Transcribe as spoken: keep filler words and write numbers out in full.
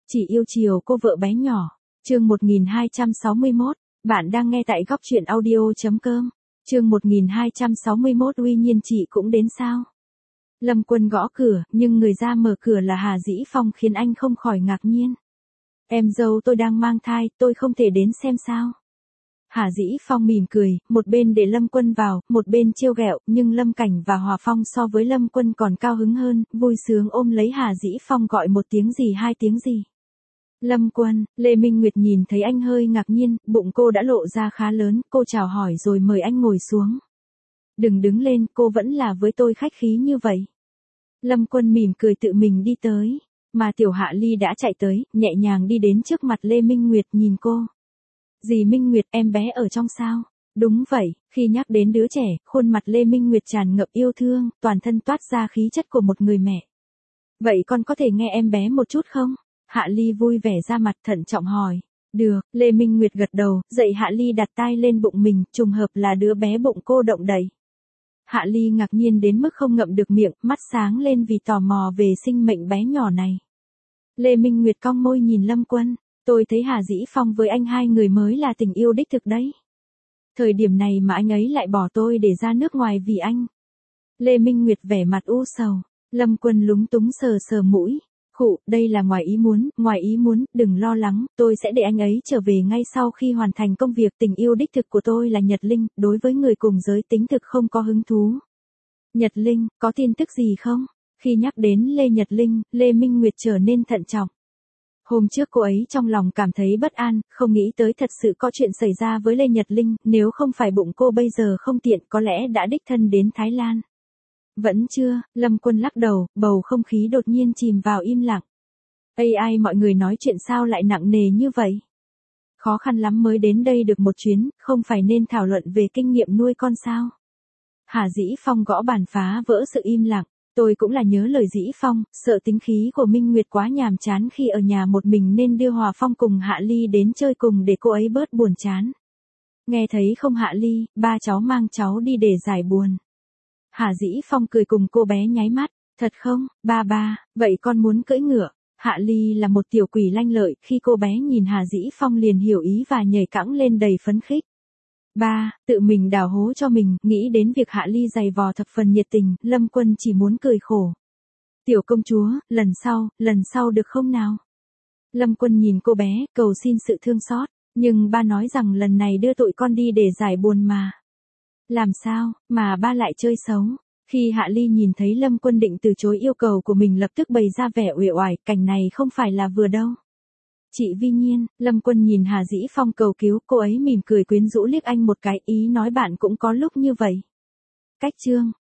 Chỉ yêu chiều cô vợ bé nhỏ. Chương một nghìn hai trăm sáu mươi mốt. Bạn đang nghe tại góc truyện audio.com. Chương một nghìn hai trăm sáu mươi mốt. Uy nhiên chị cũng đến sao? Lâm Quân gõ cửa, nhưng người ra mở cửa là Hà Dĩ Phong khiến anh không khỏi ngạc nhiên. Em dâu tôi đang mang thai, tôi không thể đến xem sao? Hà Dĩ Phong mỉm cười, một bên để Lâm Quân vào, một bên trêu ghẹo, nhưng Lâm Cảnh và Hòa Phong so với Lâm Quân còn cao hứng hơn, vui sướng ôm lấy Hà Dĩ Phong gọi một tiếng gì hai tiếng gì. Lâm Quân, Lê Minh Nguyệt nhìn thấy anh hơi ngạc nhiên, bụng cô đã lộ ra khá lớn, cô chào hỏi rồi mời anh ngồi xuống. Đừng đứng lên, cô vẫn là với tôi khách khí như vậy. Lâm Quân mỉm cười tự mình đi tới, mà Tiểu Hạ Ly đã chạy tới, nhẹ nhàng đi đến trước mặt Lê Minh Nguyệt nhìn cô. Dì Minh Nguyệt, em bé ở trong sao? Đúng vậy, khi nhắc đến đứa trẻ, khuôn mặt Lê Minh Nguyệt tràn ngập yêu thương, toàn thân toát ra khí chất của một người mẹ. Vậy con có thể nghe em bé một chút không? Hạ Ly vui vẻ ra mặt thận trọng hỏi. Được, Lê Minh Nguyệt gật đầu, dậy Hạ Ly đặt tay lên bụng mình, trùng hợp là đứa bé bụng cô động đẩy. Hạ Ly ngạc nhiên đến mức không ngậm được miệng, mắt sáng lên vì tò mò về sinh mệnh bé nhỏ này. Lê Minh Nguyệt cong môi nhìn Lâm Quân. Tôi thấy Hà Dĩ Phong với anh hai người mới là tình yêu đích thực đấy. Thời điểm này mà anh ấy lại bỏ tôi để ra nước ngoài vì anh. Lê Minh Nguyệt vẻ mặt u sầu. Lâm Quân lúng túng sờ sờ mũi. Khụ, đây là ngoài ý muốn, ngoài ý muốn, đừng lo lắng, tôi sẽ để anh ấy trở về ngay sau khi hoàn thành công việc. Tình yêu đích thực của tôi là Nhật Linh, đối với người cùng giới tính thực không có hứng thú. Nhật Linh, có tin tức gì không? Khi nhắc đến Lê Nhật Linh, Lê Minh Nguyệt trở nên thận trọng. Hôm trước cô ấy trong lòng cảm thấy bất an, không nghĩ tới thật sự có chuyện xảy ra với Lê Nhật Linh, nếu không phải bụng cô bây giờ không tiện có lẽ đã đích thân đến Thái Lan. Vẫn chưa, Lâm Quân lắc đầu, bầu không khí đột nhiên chìm vào im lặng. Ây ai mọi người nói chuyện sao lại nặng nề như vậy? Khó khăn lắm mới đến đây được một chuyến, không phải nên thảo luận về kinh nghiệm nuôi con sao? Hà Dĩ Phong gõ bàn phá vỡ sự im lặng. Tôi cũng là nhớ lời Dĩ Phong, sợ tính khí của Minh Nguyệt quá nhàm chán khi ở nhà một mình nên đưa Hòa Phong cùng Hạ Ly đến chơi cùng để cô ấy bớt buồn chán. Nghe thấy không Hạ Ly, ba cháu mang cháu đi để giải buồn. Hà Dĩ Phong cười cùng cô bé nháy mắt, thật không, ba ba, vậy con muốn cưỡi ngựa. Hạ Ly là một tiểu quỷ lanh lợi, khi cô bé nhìn Hà Dĩ Phong liền hiểu ý và nhảy cẫng lên đầy phấn khích. Ba, tự mình đào hố cho mình, nghĩ đến việc Hạ Ly giày vò thập phần nhiệt tình, Lâm Quân chỉ muốn cười khổ. Tiểu công chúa, lần sau, lần sau được không nào? Lâm Quân nhìn cô bé, cầu xin sự thương xót, nhưng ba nói rằng lần này đưa tụi con đi để giải buồn mà. Làm sao, mà ba lại chơi xấu? Khi Hạ Ly nhìn thấy Lâm Quân định từ chối yêu cầu của mình lập tức bày ra vẻ uể oải, cảnh này không phải là vừa đâu. Chị Vi Nhiên, Lâm Quân nhìn Hà Dĩ Phong cầu cứu, cô ấy mỉm cười quyến rũ liếc anh một cái, ý nói bạn cũng có lúc như vậy. Cách chương,